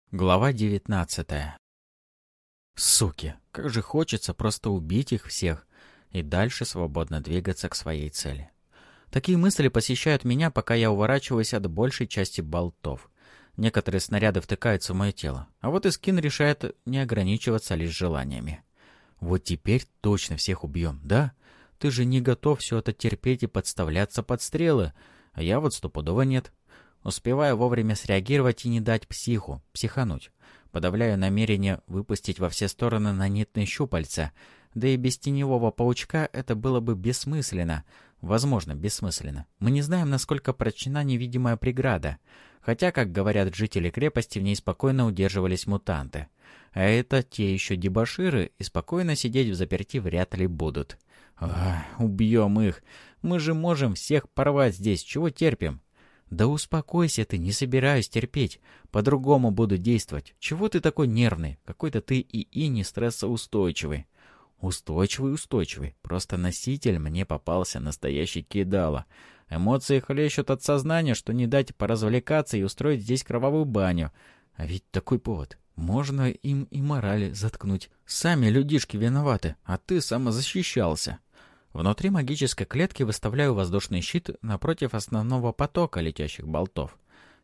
Глава 19. Суки, как же хочется просто убить их всех и дальше свободно двигаться к своей цели. Такие мысли посещают меня, пока я уворачиваюсь от большей части болтов. Некоторые снаряды втыкаются в мое тело, а вот Искин решает не ограничиваться лишь желаниями. Вот теперь точно всех убьем, да? Ты же не готов все это терпеть и подставляться под стрелы, а я вот стопудово нет. Успеваю вовремя среагировать и не дать психануть. Подавляю намерение выпустить во все стороны нанитные щупальца. Да и без теневого паучка это было бы бессмысленно. Возможно, бессмысленно. Мы не знаем, насколько прочна невидимая преграда. Хотя, как говорят жители крепости, в ней спокойно удерживались мутанты. А это те еще дебоширы, и спокойно сидеть взаперти вряд ли будут. Убьем их. Мы же можем всех порвать здесь. Чего терпим? «Да успокойся ты, не собираюсь терпеть. По-другому буду действовать. Чего ты такой нервный? Какой-то ты ИИ не стрессоустойчивый». «Устойчивый. Просто носитель мне попался настоящий кидало. Эмоции хлещут от сознания, что не дать поразвлекаться и устроить здесь кровавую баню. А ведь такой повод. Можно им и морали заткнуть. Сами людишки виноваты, а ты самозащищался». Внутри магической клетки выставляю воздушный щит напротив основного потока летящих болтов.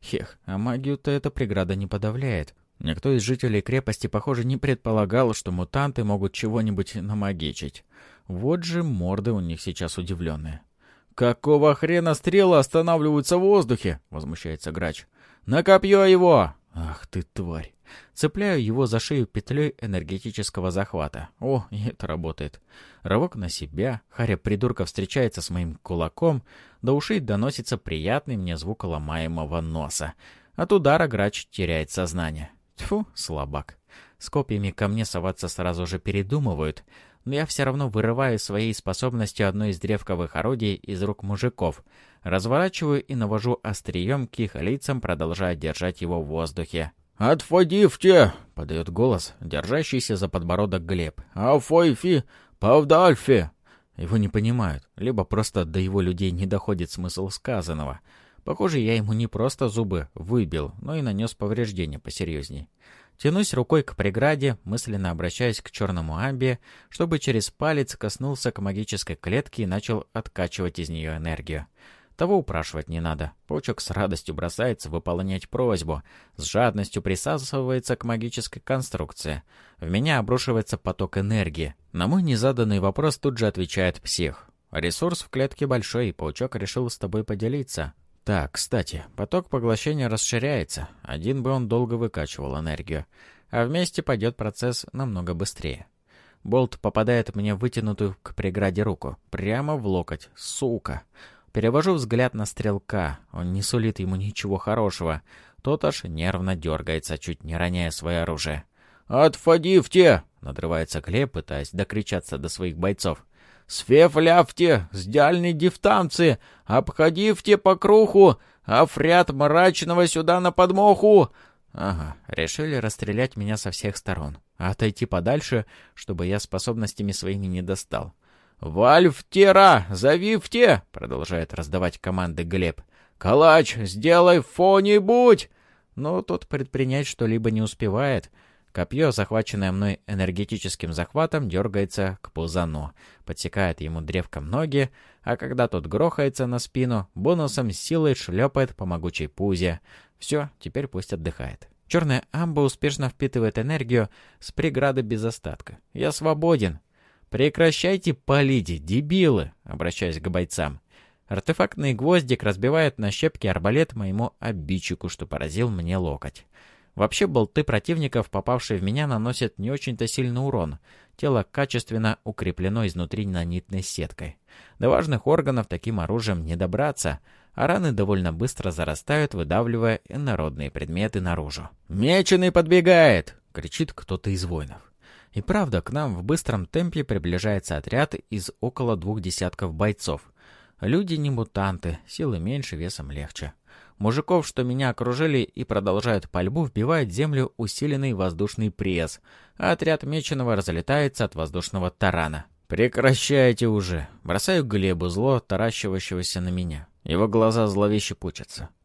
А магию-то эта преграда не подавляет. Никто из жителей крепости, похоже, не предполагал, что мутанты могут чего-нибудь намагичить. Вот же морды у них сейчас удивленные. «Какого хрена стрелы останавливаются в воздухе?» — возмущается Грач. «На копье его!» «Ах ты, тварь!» Цепляю его за шею петлей энергетического захвата. О, и это работает. Рывок на себя. Харя придурка встречается с моим кулаком. До ушей доносится приятный мне звук ломаемого носа. От удара Грач теряет сознание. Тьфу, слабак. С копьями ко мне соваться сразу же передумывают. Но я все равно вырываю своей способностью одно из древковых орудий из рук мужиков. Разворачиваю и навожу острием к их лицам, продолжая держать его в воздухе. «Отфодивте!» — подает голос, держащийся за подбородок Глеб. «Афойфи! Павдальфи!» Его не понимают, либо просто до его людей не доходит смысл сказанного. Похоже, я ему не просто зубы выбил, но и нанес повреждения посерьезней. Тянусь рукой к преграде, мысленно обращаясь к черному амбе, чтобы через палец коснулся к магической клетке и начал откачивать из нее энергию. Того упрашивать не надо. Паучок с радостью бросается выполнять просьбу. С жадностью присасывается к магической конструкции. В меня обрушивается поток энергии. На мой незаданный вопрос тут же отвечает псих. Ресурс в клетке большой, и паучок решил с тобой поделиться. Так, кстати, поток поглощения расширяется. Один бы он долго выкачивал энергию. А вместе пойдет процесс намного быстрее. Болт попадает мне в вытянутую к преграде руку. Прямо в локоть. Сука! Перевожу взгляд на стрелка. Он не сулит ему ничего хорошего. Тот аж нервно дергается, чуть не роняя свое оружие. «Отфодивте!» — надрывается Глеб, пытаясь докричаться до своих бойцов. «Сфефлявте! Сдяльни дифтамцы! Обходивте по круху! Афрят мрачного сюда на подмоху!» Ага, решили расстрелять меня со всех сторон. А отойти подальше, чтобы я способностями своими не достал. «Вальфтера! Завивте!» — продолжает раздавать команды Глеб. «Калач, сделай фо-нибудь!» Но тот предпринять что-либо не успевает. Копье, захваченное мной энергетическим захватом, дергается к пузану, подсекает ему древком ноги, а когда тот грохается на спину, бонусом силой шлепает по могучей пузе. Все, теперь пусть отдыхает. Черная амба успешно впитывает энергию с преграды без остатка. Я свободен. «Прекращайте палить, дебилы!» — обращаясь к бойцам. Артефактный гвоздик разбивает на щепки арбалет моему обидчику, что поразил мне локоть. Вообще болты противников, попавшие в меня, наносят не очень-то сильный урон. Тело качественно укреплено изнутри нанитной сеткой. До важных органов таким оружием не добраться, а раны довольно быстро зарастают, выдавливая инородные предметы наружу. «Меченый подбегает!» — кричит кто-то из воинов. И правда, к нам в быстром темпе приближается отряд из около 2 десятков бойцов. Люди не мутанты, силы меньше, весом легче. Мужиков, что меня окружили и продолжают пальбу, вбивает в землю усиленный воздушный пресс, а отряд меченого разлетается от воздушного тарана. «Прекращайте уже!» Бросаю Глебу зло, таращивающегося на меня. Его глаза зловеще пучатся.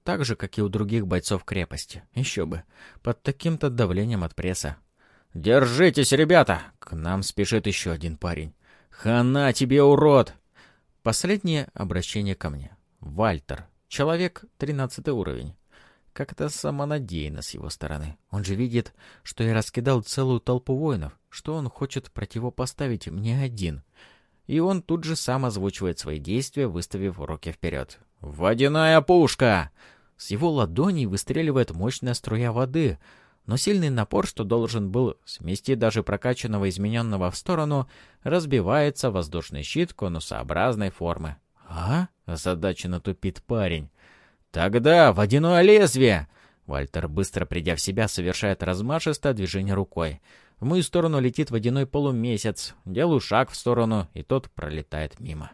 так же, как и у других бойцов крепости. Еще бы, под таким-то давлением от пресса. «Держитесь, ребята! К нам спешит еще один парень. Хана тебе, урод!» Последнее обращение ко мне. Вальтер. Человек 13 уровень. Как-то самонадеянно с его стороны. Он же видит, что я раскидал целую толпу воинов, что он хочет противопоставить мне один. И он тут же сам озвучивает свои действия, выставив руки вперед. «Водяная пушка!» С его ладоней выстреливает мощная струя воды, но сильный напор, что должен был смести даже прокачанного измененного в сторону, разбивается воздушный щит конусообразной формы. «А?» — озадаченно тупит парень. «Тогда водяное лезвие!» Вальтер, быстро придя в себя, совершает размашистое движение рукой. В мою сторону летит водяной полумесяц. Делаю шаг в сторону, и тот пролетает мимо.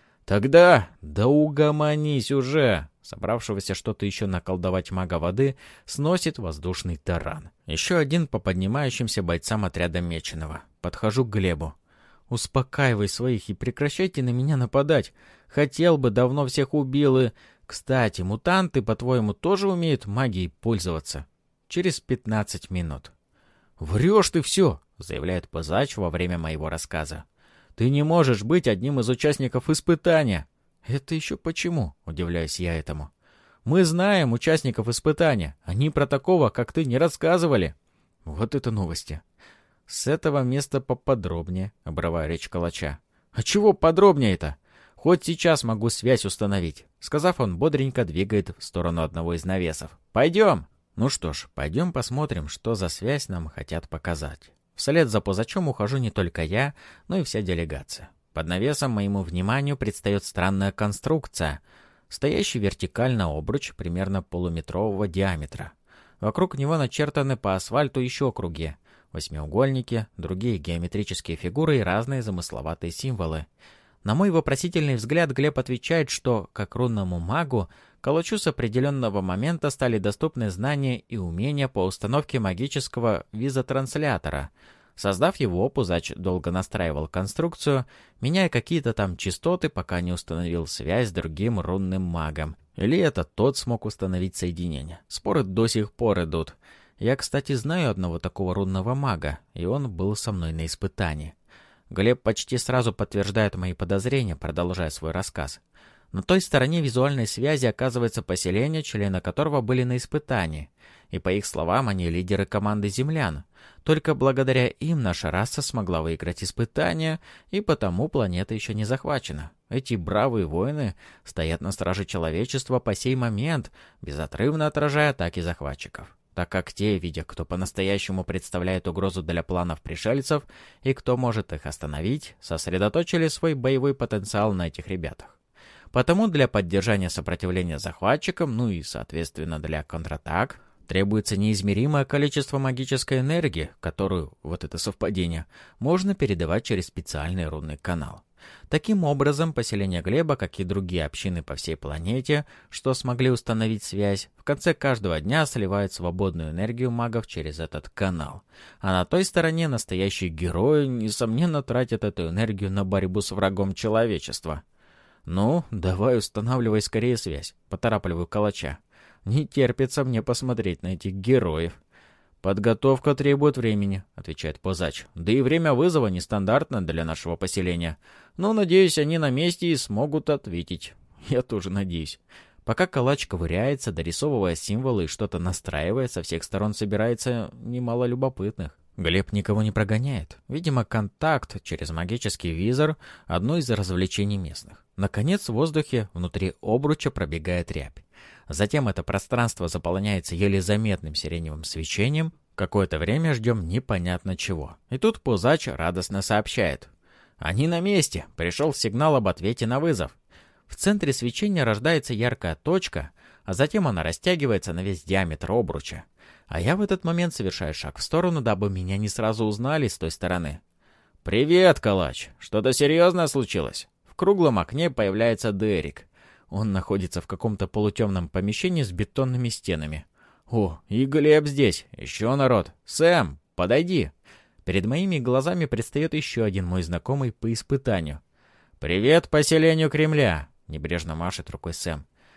«Тогда да угомонись уже!» Собравшегося что-то еще наколдовать мага воды сносит воздушный таран. Еще один по поднимающимся бойцам отряда Меченого. Подхожу к Глебу. «Успокаивай своих и прекращайте на меня нападать. Хотел бы, давно всех убил и... Кстати, мутанты, по-твоему, тоже умеют магией пользоваться?» Через 15 минут. «Врешь ты все!» — заявляет Пызач во время моего рассказа. «Ты не можешь быть одним из участников испытания!» «Это еще почему?» — удивляюсь я этому. «Мы знаем участников испытания. Они про такого, как ты, не рассказывали». Вот это новости. «С этого места поподробнее», — обрываю речь Калача. «А чего подробнее-то? Хоть сейчас могу связь установить». Сказав, он бодренько двигает в сторону одного из навесов. «Пойдем!» Ну что ж, пойдем посмотрим, что за связь нам хотят показать. Вслед за Пузачом ухожу не только я, но и вся делегация. Под навесом моему вниманию предстает странная конструкция, стоящий вертикально обруч примерно полуметрового диаметра. Вокруг него начертаны по асфальту еще круги, восьмиугольники, другие геометрические фигуры и разные замысловатые символы. На мой вопросительный взгляд Глеб отвечает, что, как рунному магу, Калачу с определенного момента стали доступны знания и умения по установке магического визотранслятора. Создав его, Пузач долго настраивал конструкцию, меняя какие-то там частоты, пока не установил связь с другим рунным магом. Или это тот смог установить соединение. Споры до сих пор идут. Я, кстати, знаю одного такого рунного мага, и он был со мной на испытании. Глеб почти сразу подтверждает мои подозрения, продолжая свой рассказ. На той стороне визуальной связи оказывается поселение, члены которого были на испытании. И по их словам, они лидеры команды землян. Только благодаря им наша раса смогла выиграть испытания, и потому планета еще не захвачена. Эти бравые воины стоят на страже человечества по сей момент, безотрывно отражая атаки захватчиков. Так как те, видя, кто по-настоящему представляет угрозу для планов пришельцев и кто может их остановить, сосредоточили свой боевой потенциал на этих ребятах. Потому для поддержания сопротивления захватчикам, ну и, соответственно, для контратак, требуется неизмеримое количество магической энергии, которую, вот это совпадение, можно передавать через специальный рунный канал. Таким образом, поселение Глеба, как и другие общины по всей планете, что смогли установить связь, в конце каждого дня сливают свободную энергию магов через этот канал. А на той стороне настоящие герои, несомненно, тратят эту энергию на борьбу с врагом человечества. «Ну, давай устанавливай скорее связь», — поторапливаю Калача. «Не терпится мне посмотреть на этих героев». «Подготовка требует времени», — отвечает Пузач. «Да и время вызова нестандартно для нашего поселения. Но, надеюсь, они на месте и смогут ответить». «Я тоже надеюсь». Пока Калач ковыряется, дорисовывая символы и что-то настраивая, со всех сторон собирается немало любопытных. Глеб никого не прогоняет. Видимо, контакт через магический визор — одно из развлечений местных. Наконец, в воздухе внутри обруча пробегает рябь. Затем это пространство заполняется еле заметным сиреневым свечением. Какое-то время ждем непонятно чего. И тут Пузач радостно сообщает. «Они на месте! Пришел сигнал об ответе на вызов!» В центре свечения рождается яркая точка, а затем она растягивается на весь диаметр обруча. А я в этот момент совершаю шаг в сторону, дабы меня не сразу узнали с той стороны. «Привет, Калач! Что-то серьезное случилось?» В круглом окне появляется Дерек. Он находится в каком-то полутемном помещении с бетонными стенами. «О, и Глеб здесь! Еще народ! Сэм, подойди!» Перед моими глазами предстает еще один мой знакомый по испытанию. «Привет поселению Кремля!» — небрежно машет рукой Сэм.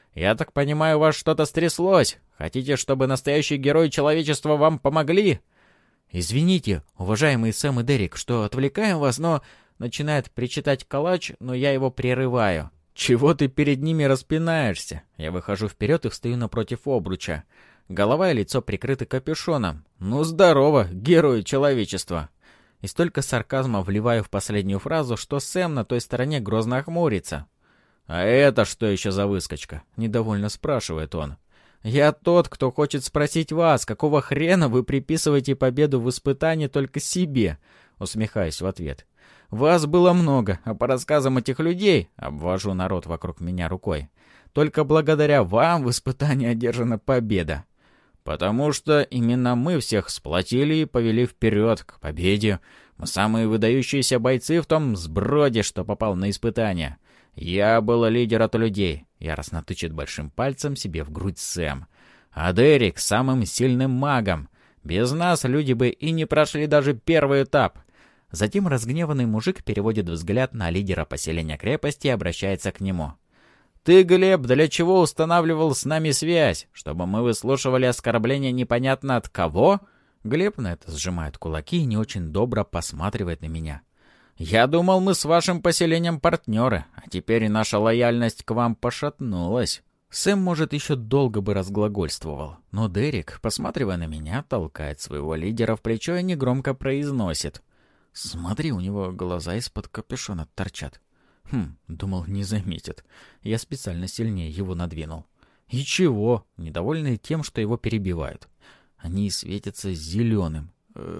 Я так понимаю, у вас что-то стряслось? Хотите, чтобы настоящие герои человечества вам помогли?» «Извините, уважаемые Сэм и Дерек, что отвлекаем вас, но...» Начинает причитать Калач, но я его прерываю. «Чего ты перед ними распинаешься?» Я выхожу вперед и встаю напротив обруча. Голова и лицо прикрыты капюшоном. «Ну здорово, герои человечества!» И столько сарказма вливаю в последнюю фразу, что Сэм на той стороне грозно охмурится. «А это что еще за выскочка?» — недовольно спрашивает он. «Я тот, кто хочет спросить вас, какого хрена вы приписываете победу в испытании только себе?» Усмехаюсь в ответ. «Вас было много, а по рассказам этих людей, обвожу народ вокруг меня рукой, только благодаря вам в испытании одержана победа. Потому что именно мы всех сплотили и повели вперед к победе. Мы самые выдающиеся бойцы в том сброде, что попал на испытание. Я был лидер от людей», — яростно тычет большим пальцем себе в грудь Сэм. «А Дерек самым сильным магом. Без нас люди бы и не прошли даже первый этап». Затем разгневанный мужик переводит взгляд на лидера поселения крепости и обращается к нему. «Ты, Глеб, для чего устанавливал с нами связь? Чтобы мы выслушивали оскорбления непонятно от кого?» Глеб на это сжимает кулаки и не очень добро посматривает на меня. «Я думал, мы с вашим поселением партнеры, а теперь и наша лояльность к вам пошатнулась». Сэм, может, еще долго бы разглагольствовал, но Дерек, посматривая на меня, толкает своего лидера в плечо и негромко произносит. «Смотри, у него глаза из-под капюшона торчат». Думал, не заметит. Я специально сильнее его надвинул. И чего? Недовольный тем, что его перебивают. Они светятся зеленым.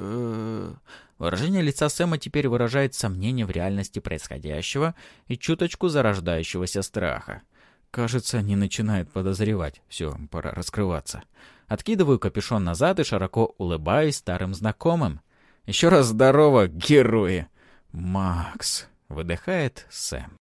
Выражение лица Сэма теперь выражает сомнение в реальности происходящего и чуточку зарождающегося страха. Кажется, они начинают подозревать. Все, пора раскрываться. Откидываю капюшон назад и широко улыбаюсь старым знакомым. «Еще раз здорово, герои!» «Макс!» — выдыхает Сэм.